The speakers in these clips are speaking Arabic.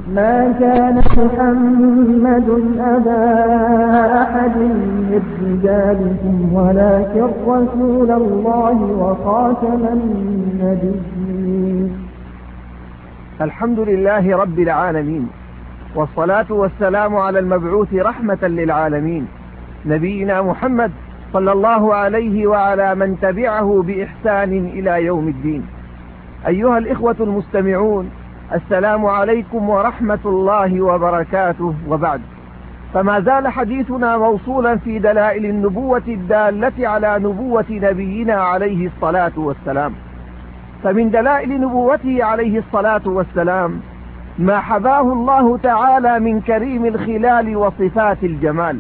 ما كان محمد أبا أحد من رجالكم ولكن رسول الله وخاتم النبيين. الحمد لله رب العالمين، والصلاة والسلام على المبعوث رحمة للعالمين نبينا محمد صلى الله عليه وعلى من تبعه بإحسان إلى يوم الدين. أيها الإخوة المستمعون، السلام عليكم ورحمة الله وبركاته. وبعد، فما زال حديثنا موصولا في دلائل النبوة الدالة على نبوة نبينا عليه الصلاة والسلام. فمن دلائل نبوته عليه الصلاة والسلام ما حباه الله تعالى من كريم الخلال وصفات الجمال،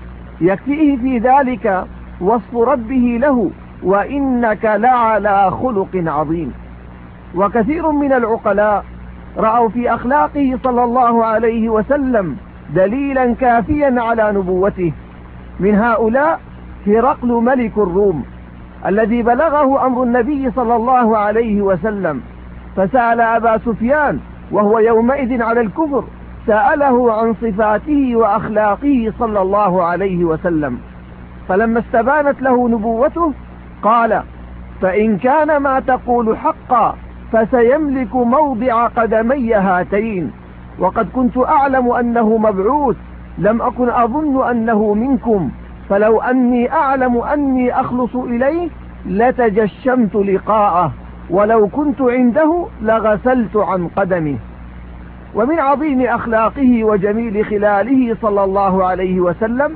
يكفيه في ذلك وصف ربه له: وإنك لعلى خلق عظيم. وكثير من العقلاء رأوا في أخلاقه صلى الله عليه وسلم دليلا كافيا على نبوته. من هؤلاء هرقل ملك الروم، الذي بلغه أمر النبي صلى الله عليه وسلم، فسأل أبا سفيان وهو يومئذ على الكفر، سأله عن صفاته وأخلاقه صلى الله عليه وسلم، فلما استبانت له نبوته قال: فإن كان ما تقول حقا فسيملك موضع قدمي هاتين، وقد كنت أعلم أنه مبعوث، لم أكن أظن أنه منكم، فلو أني أعلم أني أخلص إليه لتجشمت لقاءه، ولو كنت عنده لغسلت عن قدمه. ومن عظيم أخلاقه وجميل خلاله صلى الله عليه وسلم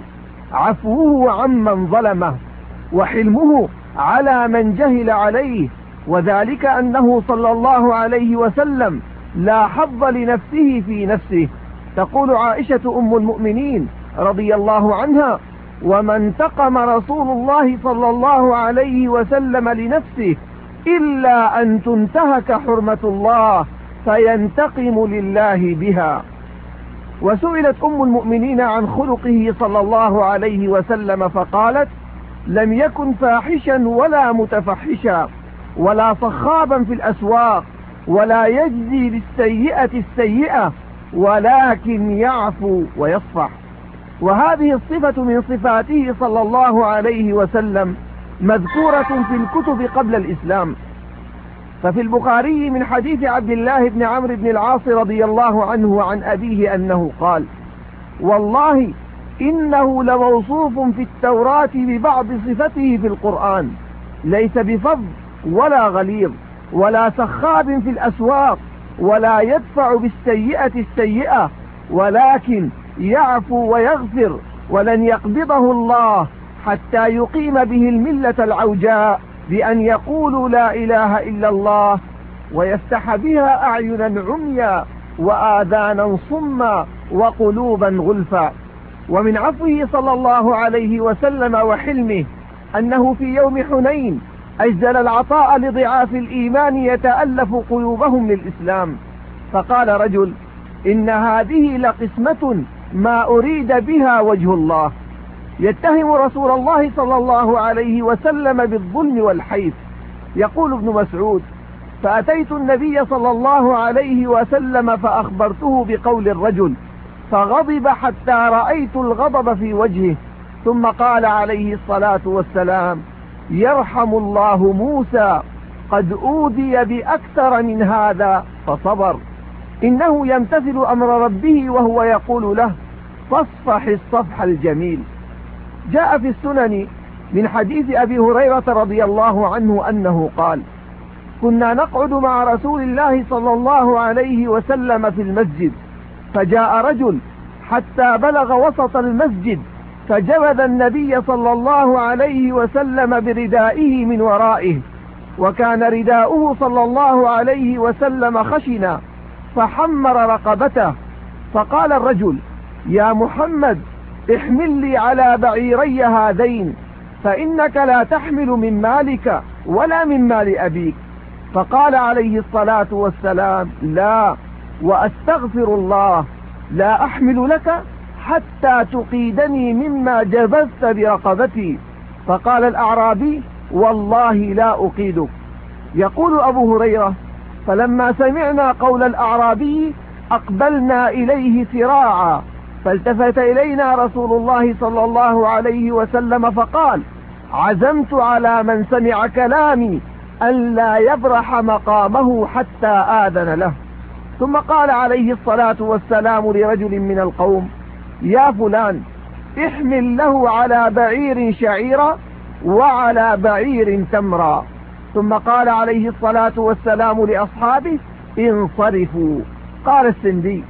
عفوه عمن ظلمه، وحلمه على من جهل عليه، وذلك أنه صلى الله عليه وسلم لا حظ لنفسه في نفسه. تقول عائشة أم المؤمنين رضي الله عنها: وما انتقم رسول الله صلى الله عليه وسلم لنفسه إلا أن تنتهك حرمة الله فينتقم لله بها. وسئلت أم المؤمنين عن خلقه صلى الله عليه وسلم فقالت: لم يكن فاحشا ولا متفحشا ولا صخابا في الأسواق ولا يجزي بالسيئة السيئة ولكن يعفو ويصفح. وهذه الصفة من صفاته صلى الله عليه وسلم مذكورة في الكتب قبل الإسلام. ففي البخاري من حديث عبد الله بن عمرو بن العاص رضي الله عنه عن أبيه أنه قال: والله إنه لموصوف في التوراة ببعض صفته في القرآن، ليس بفظ ولا غليظ ولا سخاب في الأسواق ولا يدفع بالسيئة السيئة، ولكن يعفو ويغفر، ولن يقبضه الله حتى يقيم به الملة العوجاء بأن يقولوا لا إله إلا الله، ويفتح بها أعينا عميا وآذانا صما وقلوبا غلفا. ومن عفوه صلى الله عليه وسلم وحلمه أنه في يوم حنين أجزل العطاء لضعاف الإيمان يتألف قلوبهم للإسلام، فقال رجل: إن هذه لقسمة ما أريد بها وجه الله. يتهم رسول الله صلى الله عليه وسلم بالظلم والحيف. يقول ابن مسعود: فأتيت النبي صلى الله عليه وسلم فأخبرته بقول الرجل، فغضب حتى رأيت الغضب في وجهه، ثم قال عليه الصلاة والسلام: يرحم الله موسى، قد أوذي بأكثر من هذا فصبر. إنه يمتثل أمر ربه وهو يقول له: فاصفح الصفح الجميل. جاء في السنن من حديث أبي هريرة رضي الله عنه أنه قال: كنا نقعد مع رسول الله صلى الله عليه وسلم في المسجد، فجاء رجل حتى بلغ وسط المسجد، فجبذ النبي صلى الله عليه وسلم بردائه من ورائه، وكان رداؤه صلى الله عليه وسلم خشنا، فحمر رقبته. فقال الرجل: يا محمد، احمل لي على بعيري هذين، فإنك لا تحمل من مالك ولا من مال أبيك. فقال عليه الصلاة والسلام: لا، وأستغفر الله، لا أحمل لك حتى تقيدني مما جبذت برقبتي. فقال الأعرابي: والله لا أقيدك. يقول أبو هريرة: فلما سمعنا قول الأعرابي أقبلنا إليه سراعا، فالتفت إلينا رسول الله صلى الله عليه وسلم فقال: عزمت على من سمع كلامي أن لا يبرح مقامه حتى آذن له. ثم قال عليه الصلاة والسلام لرجل من القوم: يا فلان، احمل له على بعير شعيرا وعلى بعير تمرا. ثم قال عليه الصلاة والسلام لأصحابه: انصرفوا. قال السندي: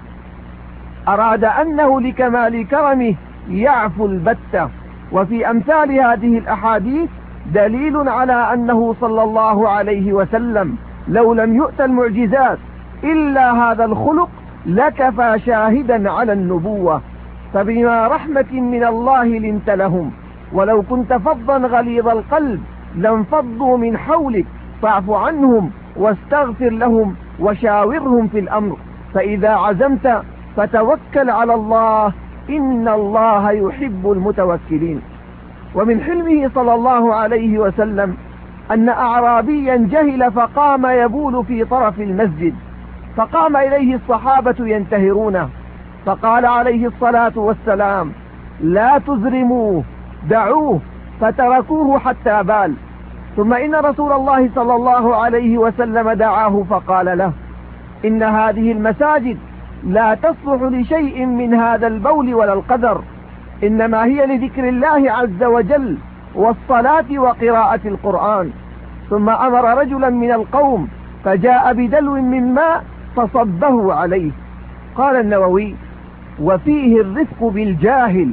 أراد أنه لكمال كرمه يعفو البتة. وفي أمثال هذه الأحاديث دليل على أنه صلى الله عليه وسلم لو لم يؤت المعجزات إلا هذا الخلق لكفى شاهدا على النبوة. فبما رحمة من الله لنت لهم، ولو كنت فظا غليظ القلب لانفضوا من حولك، فاعف عنهم واستغفر لهم وشاورهم في الأمر، فإذا عزمت فتوكل على الله، إن الله يحب المتوكلين. ومن حلمه صلى الله عليه وسلم أن أعرابيا جهل فقام يبول في طرف المسجد، فقام إليه الصحابة ينتهرونه، فقال عليه الصلاة والسلام: لا تزرموه، دعوه، فتركوه حتى بال. ثم إن رسول الله صلى الله عليه وسلم دعاه فقال له: إن هذه المساجد لا تصلح لشيء من هذا البول ولا القدر، إنما هي لذكر الله عز وجل والصلاة وقراءة القرآن. ثم أمر رجلا من القوم فجاء بدلو من ماء فصبه عليه. قال النووي: وفيه الرفق بالجاهل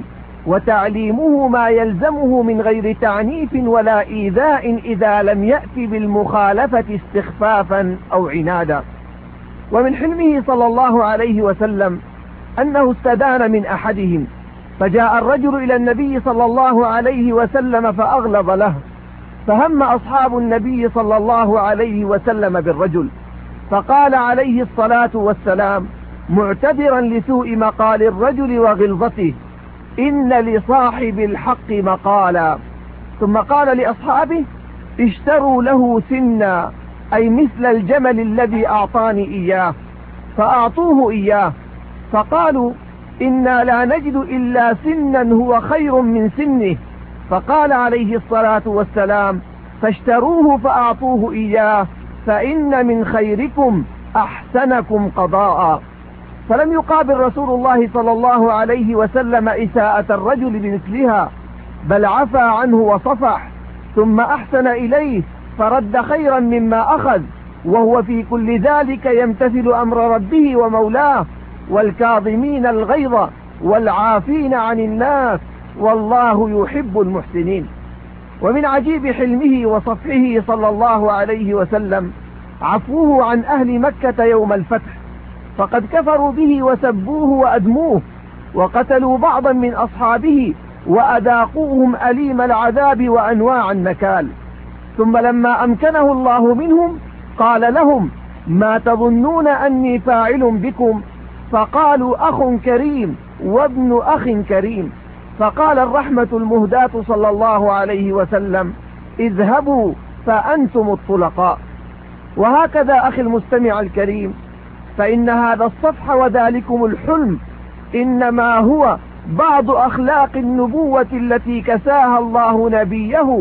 وتعليمه ما يلزمه من غير تعنيف ولا إيذاء إذا لم يأتي بالمخالفة استخفافا أو عنادا. ومن حلمه صلى الله عليه وسلم أنه استدان من أحدهم، فجاء الرجل إلى النبي صلى الله عليه وسلم فأغلظ له، فهم أصحاب النبي صلى الله عليه وسلم بالرجل، فقال عليه الصلاة والسلام معتبرا لسوء مقال الرجل وغلظته: إن لصاحب الحق مقالا. ثم قال لأصحابه: اشتروا له سنا، أي مثل الجمل الذي أعطاني إياه، فأعطوه إياه، فقالوا: إنا لا نجد إلا سنا هو خير من سنه. فقال عليه الصلاة والسلام: فاشتروه فأعطوه إياه، فإن من خيركم أحسنكم قضاء. فلم يقابل رسول الله صلى الله عليه وسلم إساءة الرجل بمثلها، بل عفى عنه وصفح، ثم أحسن إليه فرد خيرا مما أخذ، وهو في كل ذلك يمتثل أمر ربه ومولاه، والكاظمين الغيظ والعافين عن الناس، والله يحب المحسنين. ومن عجيب حلمه وصفحه صلى الله عليه وسلم عفوه عن أهل مكة يوم الفتح، فقد كفروا به وسبوه وأدموه، وقتلوا بعضا من أصحابه وأذاقوهم أليم العذاب وأنواع النكال. ثم لما أمكنه الله منهم قال لهم: ما تظنون أني فاعل بكم؟ فقالوا: أخ كريم وابن أخ كريم. فقال الرحمة المهداة صلى الله عليه وسلم: اذهبوا فأنتم الطلقاء. وهكذا أخي المستمع الكريم، فإن هذا الصفح وذلكم الحلم إنما هو بعض أخلاق النبوة التي كساها الله نبيه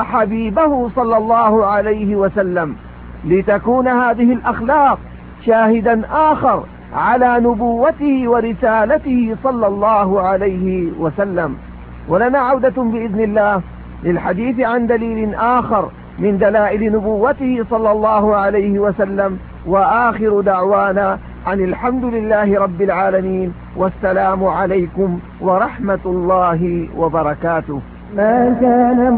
وحبيبه صلى الله عليه وسلم، لتكون هذه الأخلاق شاهدا آخر على نبوته ورسالته صلى الله عليه وسلم. ولنا عودة بإذن الله للحديث عن دليل آخر من دلائل نبوته صلى الله عليه وسلم، وآخر دعوانا عن الحمد لله رب العالمين، والسلام عليكم ورحمة الله وبركاته. ما كان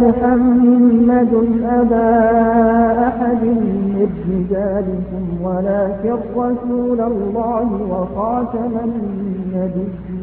محمد أبا أحد من رجالكم ولكن رسول الله وخاتم النبيين.